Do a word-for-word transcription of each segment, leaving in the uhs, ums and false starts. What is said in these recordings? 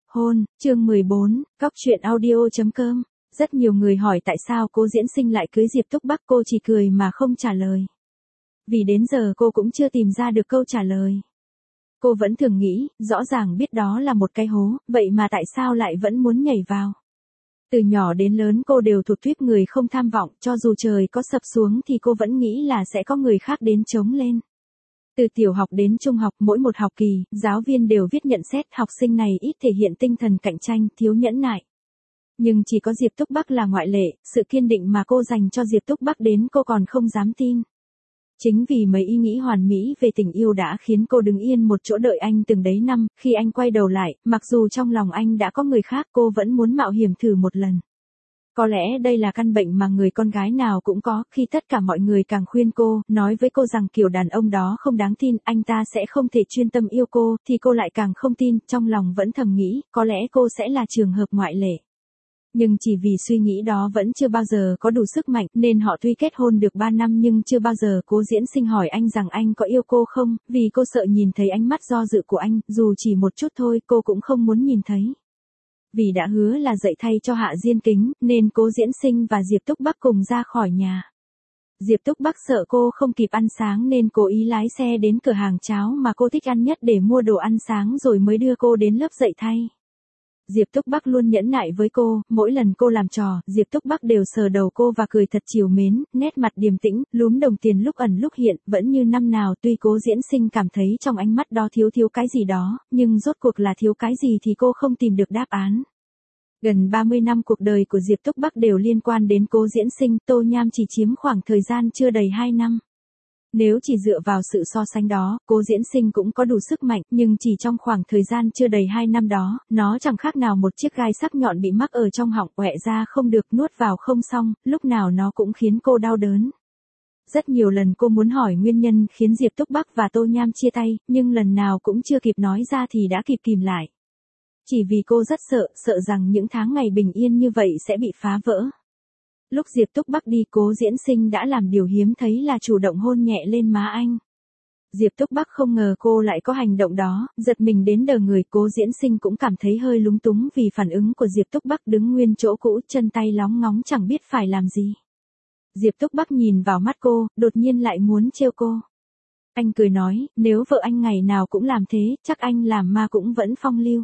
Hôn, chương mười bốn, Cóc truyện audio chấm com. Rất nhiều người hỏi tại sao Cố Diễn Sinh lại cưới Diệp Túc Bắc, cô chỉ cười mà không trả lời. Vì đến giờ cô cũng chưa tìm ra được câu trả lời. Cô vẫn thường nghĩ, rõ ràng biết đó là một cái hố, vậy mà tại sao lại vẫn muốn nhảy vào. Từ nhỏ đến lớn cô đều thuộc tuýp người không tham vọng, cho dù trời có sập xuống thì cô vẫn nghĩ là sẽ có người khác đến chống lên. Từ tiểu học đến trung học, mỗi một học kỳ, giáo viên đều viết nhận xét học sinh này ít thể hiện tinh thần cạnh tranh, thiếu nhẫn nại. Nhưng chỉ có Diệp Túc Bắc là ngoại lệ, sự kiên định mà cô dành cho Diệp Túc Bắc đến cô còn không dám tin. Chính vì mấy ý nghĩ hoàn mỹ về tình yêu đã khiến cô đứng yên một chỗ đợi anh từng đấy năm, khi anh quay đầu lại, mặc dù trong lòng anh đã có người khác, cô vẫn muốn mạo hiểm thử một lần. Có lẽ đây là căn bệnh mà người con gái nào cũng có, khi tất cả mọi người càng khuyên cô, nói với cô rằng kiểu đàn ông đó không đáng tin, anh ta sẽ không thể chuyên tâm yêu cô, thì cô lại càng không tin, trong lòng vẫn thầm nghĩ, có lẽ cô sẽ là trường hợp ngoại lệ. Nhưng chỉ vì suy nghĩ đó vẫn chưa bao giờ có đủ sức mạnh, nên họ tuy kết hôn được ba năm nhưng chưa bao giờ Cố Diễn Sinh hỏi anh rằng anh có yêu cô không, vì cô sợ nhìn thấy ánh mắt do dự của anh, dù chỉ một chút thôi cô cũng không muốn nhìn thấy. Vì đã hứa là dạy thay cho Hạ Diên Kính, nên Cố Diễn Sinh và Diệp Túc Bắc cùng ra khỏi nhà. Diệp Túc Bắc sợ cô không kịp ăn sáng nên cố ý lái xe đến cửa hàng cháo mà cô thích ăn nhất để mua đồ ăn sáng rồi mới đưa cô đến lớp dạy thay. Diệp Túc Bắc luôn nhẫn nại với cô, mỗi lần cô làm trò, Diệp Túc Bắc đều sờ đầu cô và cười thật trìu mến, nét mặt điềm tĩnh, lúm đồng tiền lúc ẩn lúc hiện, vẫn như năm nào. Tuy Cố Diễn Sinh cảm thấy trong ánh mắt đó thiếu thiếu cái gì đó, nhưng rốt cuộc là thiếu cái gì thì cô không tìm được đáp án. Gần ba mươi năm cuộc đời của Diệp Túc Bắc đều liên quan đến Cố Diễn Sinh, Tô Nham chỉ chiếm khoảng thời gian chưa đầy hai năm. Nếu chỉ dựa vào sự so sánh đó, Cố Diễn Sinh cũng có đủ sức mạnh, nhưng chỉ trong khoảng thời gian chưa đầy hai năm đó, nó chẳng khác nào một chiếc gai sắc nhọn bị mắc ở trong họng, quẹ ra không được, nuốt vào không xong, lúc nào nó cũng khiến cô đau đớn. Rất nhiều lần cô muốn hỏi nguyên nhân khiến Diệp Túc Bắc và Tô Nham chia tay, nhưng lần nào cũng chưa kịp nói ra thì đã kịp kìm lại. Chỉ vì cô rất sợ, sợ rằng những tháng ngày bình yên như vậy sẽ bị phá vỡ. Lúc Diệp Túc Bắc đi, Cố Diễn Sinh đã làm điều hiếm thấy là chủ động hôn nhẹ lên má anh. Diệp Túc Bắc không ngờ cô lại có hành động đó, giật mình đến đờ người. Cố Diễn Sinh cũng cảm thấy hơi lúng túng vì phản ứng của Diệp Túc Bắc, đứng nguyên chỗ cũ, chân tay lóng ngóng chẳng biết phải làm gì. Diệp Túc Bắc nhìn vào mắt cô, đột nhiên lại muốn trêu cô. Anh cười nói, nếu vợ anh ngày nào cũng làm thế, chắc anh làm ma cũng vẫn phong lưu.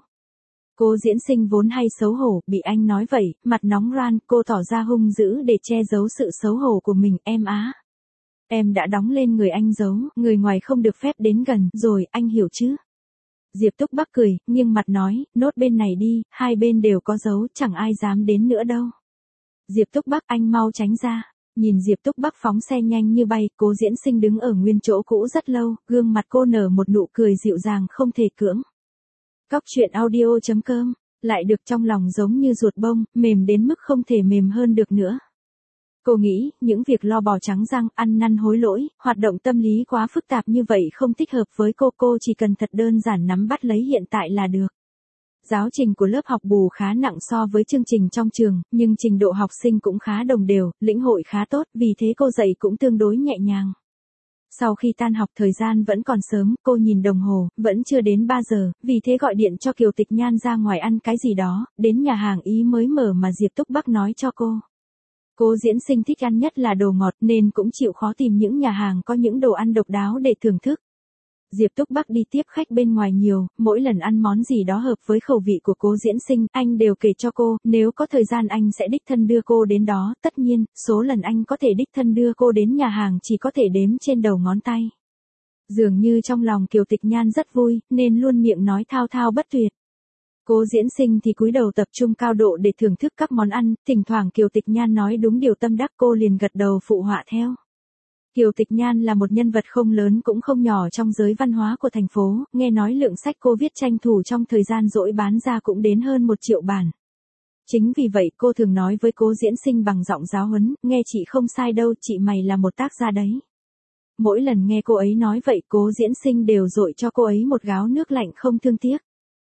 Cố Diễn Sinh vốn hay xấu hổ, bị anh nói vậy, mặt nóng ran, cô tỏ ra hung dữ để che giấu sự xấu hổ của mình. Em á. Em đã đóng lên người anh giấu, người ngoài không được phép đến gần, rồi, anh hiểu chứ. Diệp Túc Bắc cười, nghiêng mặt nói, nốt bên này đi, hai bên đều có dấu, chẳng ai dám đến nữa đâu. Diệp Túc Bắc, anh mau tránh ra. Nhìn Diệp Túc Bắc phóng xe nhanh như bay, Cố Diễn Sinh đứng ở nguyên chỗ cũ rất lâu, gương mặt cô nở một nụ cười dịu dàng không thể cưỡng. Cóc truyện audio chấm com, lại được trong lòng giống như ruột bông, mềm đến mức không thể mềm hơn được nữa. Cô nghĩ, những việc lo bò trắng răng, ăn năn hối lỗi, hoạt động tâm lý quá phức tạp như vậy không thích hợp với cô, cô chỉ cần thật đơn giản nắm bắt lấy hiện tại là được. Giáo trình của lớp học bù khá nặng so với chương trình trong trường, nhưng trình độ học sinh cũng khá đồng đều, lĩnh hội khá tốt, vì thế cô dạy cũng tương đối nhẹ nhàng. Sau khi tan học thời gian vẫn còn sớm, cô nhìn đồng hồ, vẫn chưa đến ba giờ, vì thế gọi điện cho Kiều Tịch Nhan ra ngoài ăn cái gì đó, đến nhà hàng Ý mới mở mà Diệp Túc Bắc nói cho cô. Cố Diễn Sinh thích ăn nhất là đồ ngọt nên cũng chịu khó tìm những nhà hàng có những đồ ăn độc đáo để thưởng thức. Diệp Túc Bắc đi tiếp khách bên ngoài nhiều, mỗi lần ăn món gì đó hợp với khẩu vị của Cố Diễn Sinh, anh đều kể cho cô, nếu có thời gian anh sẽ đích thân đưa cô đến đó, tất nhiên, số lần anh có thể đích thân đưa cô đến nhà hàng chỉ có thể đếm trên đầu ngón tay. Dường như trong lòng Kiều Tịch Nhan rất vui, nên luôn miệng nói thao thao bất tuyệt. Cố Diễn Sinh thì cúi đầu tập trung cao độ để thưởng thức các món ăn, thỉnh thoảng Kiều Tịch Nhan nói đúng điều tâm đắc cô liền gật đầu phụ họa theo. Kiều Tịch Nhan là một nhân vật không lớn cũng không nhỏ trong giới văn hóa của thành phố, nghe nói lượng sách cô viết tranh thủ trong thời gian rỗi bán ra cũng đến hơn một triệu bản. Chính vì vậy cô thường nói với Cố Diễn Sinh bằng giọng giáo huấn, nghe chị không sai đâu, chị mày là một tác gia đấy. Mỗi lần nghe cô ấy nói vậy, Cố Diễn Sinh đều dội cho cô ấy một gáo nước lạnh không thương tiếc.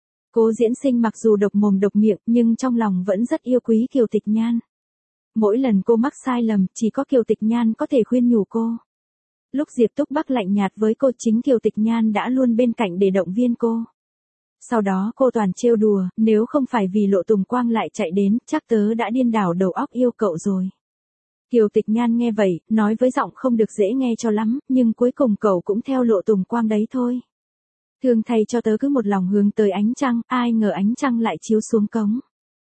Cố Diễn Sinh mặc dù độc mồm độc miệng, nhưng trong lòng vẫn rất yêu quý Kiều Tịch Nhan. Mỗi lần cô mắc sai lầm, chỉ có Kiều Tịch Nhan có thể khuyên nhủ cô. Lúc Diệp Túc Bắc lạnh nhạt với cô, chính Kiều Tịch Nhan đã luôn bên cạnh để động viên cô. Sau đó cô toàn trêu đùa, nếu không phải vì Lộ Tùng Quang lại chạy đến, chắc tớ đã điên đảo đầu óc yêu cậu rồi. Kiều Tịch Nhan nghe vậy, nói với giọng không được dễ nghe cho lắm, nhưng cuối cùng cậu cũng theo Lộ Tùng Quang đấy thôi. Thương thay cho tớ cứ một lòng hướng tới ánh trăng, ai ngờ ánh trăng lại chiếu xuống cống.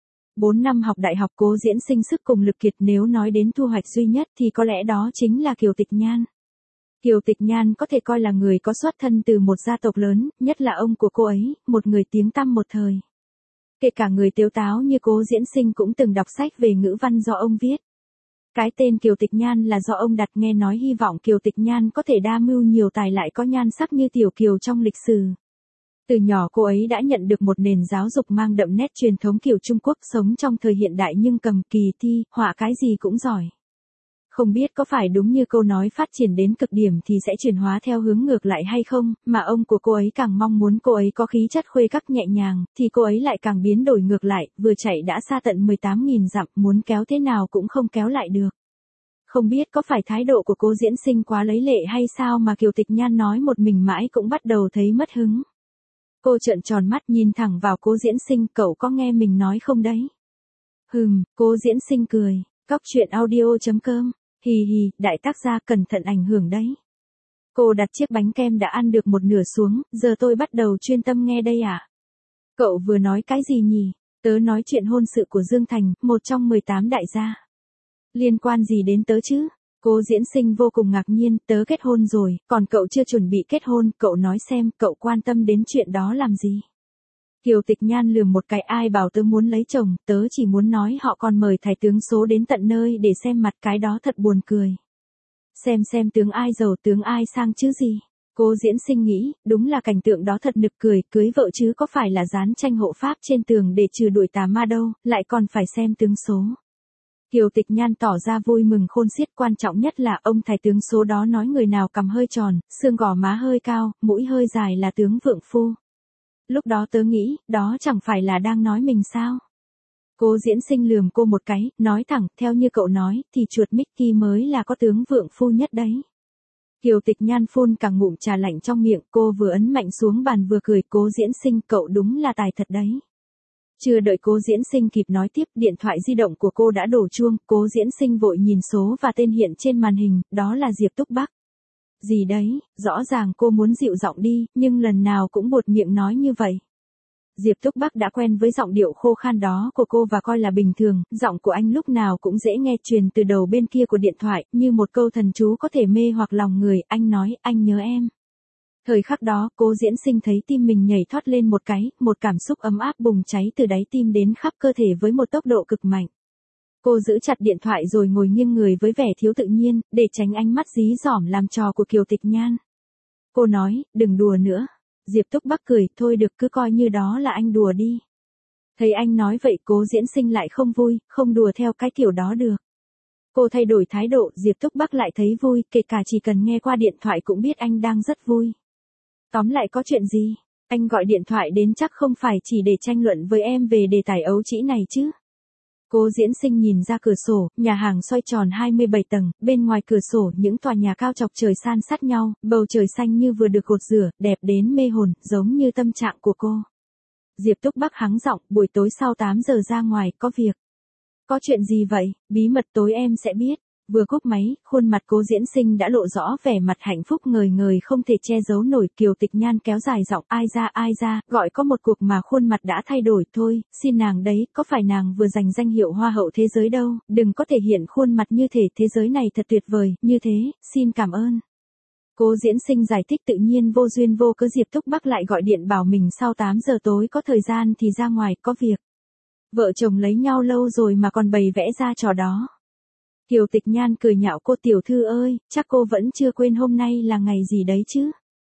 Bốn năm học đại học Cố Diễn Sinh sức cùng lực kiệt, nếu nói đến thu hoạch duy nhất thì có lẽ đó chính là Kiều Tịch Nhan. Kiều Tịch Nhan có thể coi là người có xuất thân từ một gia tộc lớn, nhất là ông của cô ấy, một người tiếng tăm một thời. Kể cả người tếu táo như Cố Diễn Sinh cũng từng đọc sách về ngữ văn do ông viết. Cái tên Kiều Tịch Nhan là do ông đặt, nghe nói hy vọng Kiều Tịch Nhan có thể đa mưu nhiều tài lại có nhan sắc như Tiểu Kiều trong lịch sử. Từ nhỏ cô ấy đã nhận được một nền giáo dục mang đậm nét truyền thống kiểu Trung Quốc, sống trong thời hiện đại nhưng cầm kỳ thi, họa cái gì cũng giỏi. Không biết có phải đúng như câu nói phát triển đến cực điểm thì sẽ chuyển hóa theo hướng ngược lại hay không, mà ông của cô ấy càng mong muốn cô ấy có khí chất khuê các nhẹ nhàng, thì cô ấy lại càng biến đổi ngược lại, vừa chạy đã xa tận mười tám nghìn dặm, muốn kéo thế nào cũng không kéo lại được. Không biết có phải thái độ của Cố Diễn Sinh quá lấy lệ hay sao mà Kiều Tịch Nhan nói một mình mãi cũng bắt đầu thấy mất hứng. Cô trợn tròn mắt nhìn thẳng vào Cố Diễn Sinh, cậu có nghe mình nói không đấy? Hừm, Cố Diễn Sinh cười, Cóc truyện audio chấm com. Hì hì, đại tác gia cẩn thận ảnh hưởng đấy. Cô đặt chiếc bánh kem đã ăn được một nửa xuống, giờ tôi bắt đầu chuyên tâm nghe đây à? Cậu vừa nói cái gì nhỉ? Tớ nói chuyện hôn sự của Dương Thành, một trong mười tám đại gia. Liên quan gì đến tớ chứ? Cố Diễn Sinh vô cùng ngạc nhiên, tớ kết hôn rồi, còn cậu chưa chuẩn bị kết hôn, cậu nói xem, cậu quan tâm đến chuyện đó làm gì? Kiều Tịch Nhan lườm một cái, ai bảo tớ muốn lấy chồng, tớ chỉ muốn nói họ còn mời thái tướng số đến tận nơi để xem mặt, cái đó thật buồn cười. Xem xem tướng ai giàu tướng ai sang chứ gì. Cố Diễn Sinh nghĩ, đúng là cảnh tượng đó thật nực cười, cưới vợ chứ có phải là dán tranh hộ pháp trên tường để trừ đuổi tà ma đâu, lại còn phải xem tướng số. Kiều Tịch Nhan tỏ ra vui mừng khôn xiết, quan trọng nhất là ông thái tướng số đó nói người nào cằm hơi tròn, xương gò má hơi cao, mũi hơi dài là tướng vượng phu. Lúc đó tớ nghĩ, đó chẳng phải là đang nói mình sao? Cố Diễn Sinh lườm cô một cái, nói thẳng, theo như cậu nói, thì chuột Mickey mới là có tướng vượng phu nhất đấy. Kiều Tịch Nhan phun cả ngụm trà lạnh trong miệng, cô vừa ấn mạnh xuống bàn vừa cười, Cố Diễn Sinh, cậu đúng là tài thật đấy. Chưa đợi Cố Diễn Sinh kịp nói tiếp, điện thoại di động của cô đã đổ chuông, Cố Diễn Sinh vội nhìn số và tên hiện trên màn hình, đó là Diệp Túc Bắc. Gì đấy, rõ ràng cô muốn dịu giọng đi, nhưng lần nào cũng buột miệng nói như vậy. Diệp Túc Bắc đã quen với giọng điệu khô khan đó của cô và coi là bình thường, giọng của anh lúc nào cũng dễ nghe, truyền từ đầu bên kia của điện thoại, như một câu thần chú có thể mê hoặc lòng người, anh nói, anh nhớ em. Thời khắc đó, Cố Diễn Sinh thấy tim mình nhảy thoát lên một cái, một cảm xúc ấm áp bùng cháy từ đáy tim đến khắp cơ thể với một tốc độ cực mạnh. Cô giữ chặt điện thoại rồi ngồi nghiêng người với vẻ thiếu tự nhiên, để tránh ánh mắt dí dỏm làm trò của Kiều Tịch Nhan. Cô nói, đừng đùa nữa. Diệp Túc Bắc cười, thôi được, cứ coi như đó là anh đùa đi. Thấy anh nói vậy, Cố Diễn Sinh lại không vui, không đùa theo cái kiểu đó được. Cô thay đổi thái độ, Diệp Túc Bắc lại thấy vui, kể cả chỉ cần nghe qua điện thoại cũng biết anh đang rất vui. Tóm lại có chuyện gì? Anh gọi điện thoại đến chắc không phải chỉ để tranh luận với em về đề tài ấu trĩ này chứ? Cố Diễn Sinh nhìn ra cửa sổ, nhà hàng xoay tròn hai mươi bảy tầng, bên ngoài cửa sổ những tòa nhà cao chọc trời san sát nhau, bầu trời xanh như vừa được gột rửa, đẹp đến mê hồn, giống như tâm trạng của cô. Diệp Túc Bắc hắng giọng, buổi tối sau tám giờ ra ngoài, có việc. Có chuyện gì vậy? Bí mật tối em sẽ biết. Vừa cúp máy, khuôn mặt Cố Diễn Sinh đã lộ rõ vẻ mặt hạnh phúc ngời ngời không thể che giấu nổi. Kiều Tịch Nhan kéo dài giọng, ai ra ai ra, gọi có một cuộc mà khuôn mặt đã thay đổi thôi, xin nàng đấy, có phải nàng vừa giành danh hiệu hoa hậu thế giới đâu, đừng có thể hiện khuôn mặt như thể thế giới này thật tuyệt vời, như thế, xin cảm ơn. Cố Diễn Sinh giải thích tự nhiên vô duyên vô cớ. Diệp Túc Bắc lại gọi điện bảo mình sau tám giờ tối có thời gian thì ra ngoài, có việc. Vợ chồng lấy nhau lâu rồi mà còn bày vẽ ra trò đó. Kiều Tịch Nhan cười nhạo cô, tiểu thư ơi, chắc cô vẫn chưa quên hôm nay là ngày gì đấy chứ?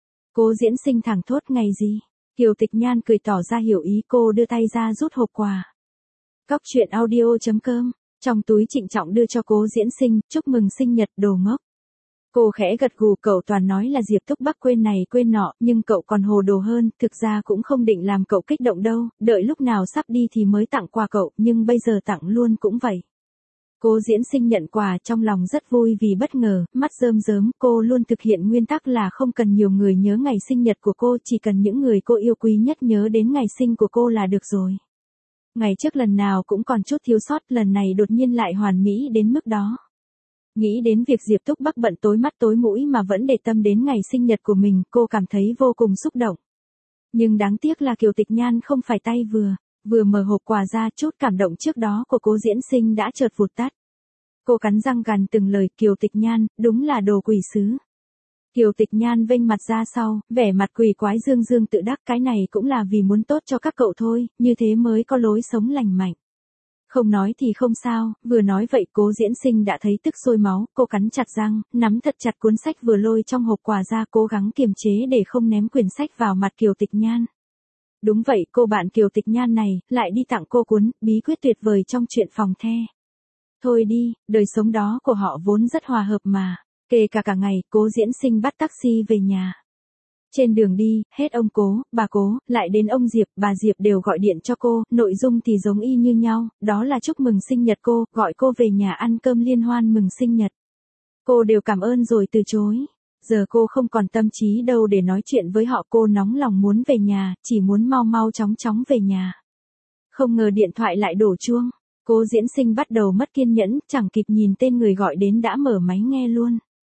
Cố Diễn Sinh thẳng thốt, ngày gì? Kiều Tịch Nhan cười tỏ ra hiểu ý, cô đưa tay ra rút hộp quà. Cóc truyện audio chấm com, trong túi trịnh trọng đưa cho Cố Diễn Sinh, chúc mừng sinh nhật đồ ngốc. Cô khẽ gật gù, cậu toàn nói là Diệp Túc Bắc quên này quên nọ, nhưng cậu còn hồ đồ hơn, thực ra cũng không định làm cậu kích động đâu, đợi lúc nào sắp đi thì mới tặng quà cậu, nhưng bây giờ tặng luôn cũng vậy. Cố Diễn Sinh nhận quà trong lòng rất vui vì bất ngờ, mắt rơm rớm, cô luôn thực hiện nguyên tắc là không cần nhiều người nhớ ngày sinh nhật của cô, chỉ cần những người cô yêu quý nhất nhớ đến ngày sinh của cô là được rồi. Ngày trước lần nào cũng còn chút thiếu sót, lần này đột nhiên lại hoàn mỹ đến mức đó. Nghĩ đến việc Diệp Túc Bắc bận tối mắt tối mũi mà vẫn để tâm đến ngày sinh nhật của mình, cô cảm thấy vô cùng xúc động. Nhưng đáng tiếc là Kiều Tịch Nhan không phải tay vừa, vừa mở hộp quà ra, chút cảm động trước đó của Cố Diễn Sinh đã chợt vụt tắt. Cô cắn răng gằn từng lời, Kiều Tịch Nhan, đúng là đồ quỷ sứ. Kiều Tịch Nhan vênh mặt ra sau, vẻ mặt quỷ quái dương dương tự đắc, cái này cũng là vì muốn tốt cho các cậu thôi, như thế mới có lối sống lành mạnh. Không nói thì không sao, vừa nói vậy Cố Diễn Sinh đã thấy tức sôi máu, cô cắn chặt răng, nắm thật chặt cuốn sách vừa lôi trong hộp quà ra, cố gắng kiềm chế để không ném quyển sách vào mặt Kiều Tịch Nhan. Đúng vậy, cô bạn Kiều Tịch Nhan này, lại đi tặng cô cuốn, bí quyết tuyệt vời trong chuyện phòng the. Thôi đi, đời sống đó của họ vốn rất hòa hợp mà, kể cả cả ngày, Cố Diễn Sinh bắt taxi về nhà. Trên đường đi, hết ông Cố, bà Cố, lại đến ông Diệp, bà Diệp đều gọi điện cho cô, nội dung thì giống y như nhau, đó là chúc mừng sinh nhật cô, gọi cô về nhà ăn cơm liên hoan mừng sinh nhật. Cô đều cảm ơn rồi từ chối. Giờ cô không còn tâm trí đâu để nói chuyện với họ, cô nóng lòng muốn về nhà, chỉ muốn mau mau chóng chóng về nhà. Không ngờ điện thoại lại đổ chuông. Cố Diễn Sinh bắt đầu mất kiên nhẫn, chẳng kịp nhìn tên người gọi đến đã mở máy nghe luôn.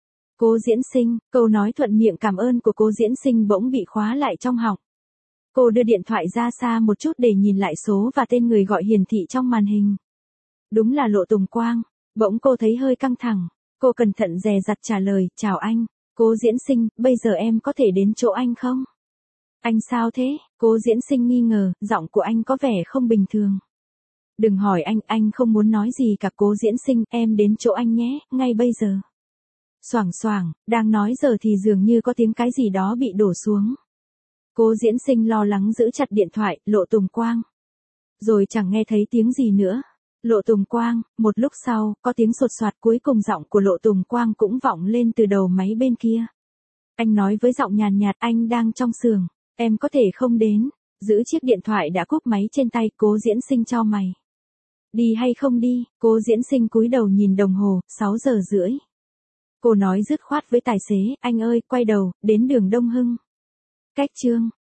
Cố Diễn Sinh, câu nói thuận miệng cảm ơn của Cố Diễn Sinh bỗng bị khóa lại trong họng. Cô đưa điện thoại ra xa một chút để nhìn lại số và tên người gọi hiển thị trong màn hình. Đúng là Lộ Tùng Quang. Bỗng cô thấy hơi căng thẳng. Cô cẩn thận dè dặt trả lời, chào anh. Cố Diễn Sinh, bây giờ em có thể đến chỗ anh không? Anh sao thế? Cố Diễn Sinh nghi ngờ, giọng của anh có vẻ không bình thường. Đừng hỏi anh, anh không muốn nói gì cả. Cố Diễn Sinh, em đến chỗ anh nhé, ngay bây giờ. Xoảng xoảng, đang nói giờ thì dường như có tiếng cái gì đó bị đổ xuống. Cố Diễn Sinh lo lắng giữ chặt điện thoại, Lộ Tùng Quang. Rồi chẳng nghe thấy tiếng gì nữa. Lộ Tùng Quang, một lúc sau, có tiếng sột soạt, cuối cùng giọng của Lộ Tùng Quang cũng vọng lên từ đầu máy bên kia. Anh nói với giọng nhàn nhạt, anh đang trong xưởng, em có thể không đến. Giữ chiếc điện thoại đã cúp máy trên tay, Cố Diễn Sinh chau mày. Đi hay không đi? Cố Diễn Sinh cúi đầu nhìn đồng hồ, sáu giờ rưỡi. Cô nói dứt khoát với tài xế, anh ơi, quay đầu, đến đường Đông Hưng. Cách chương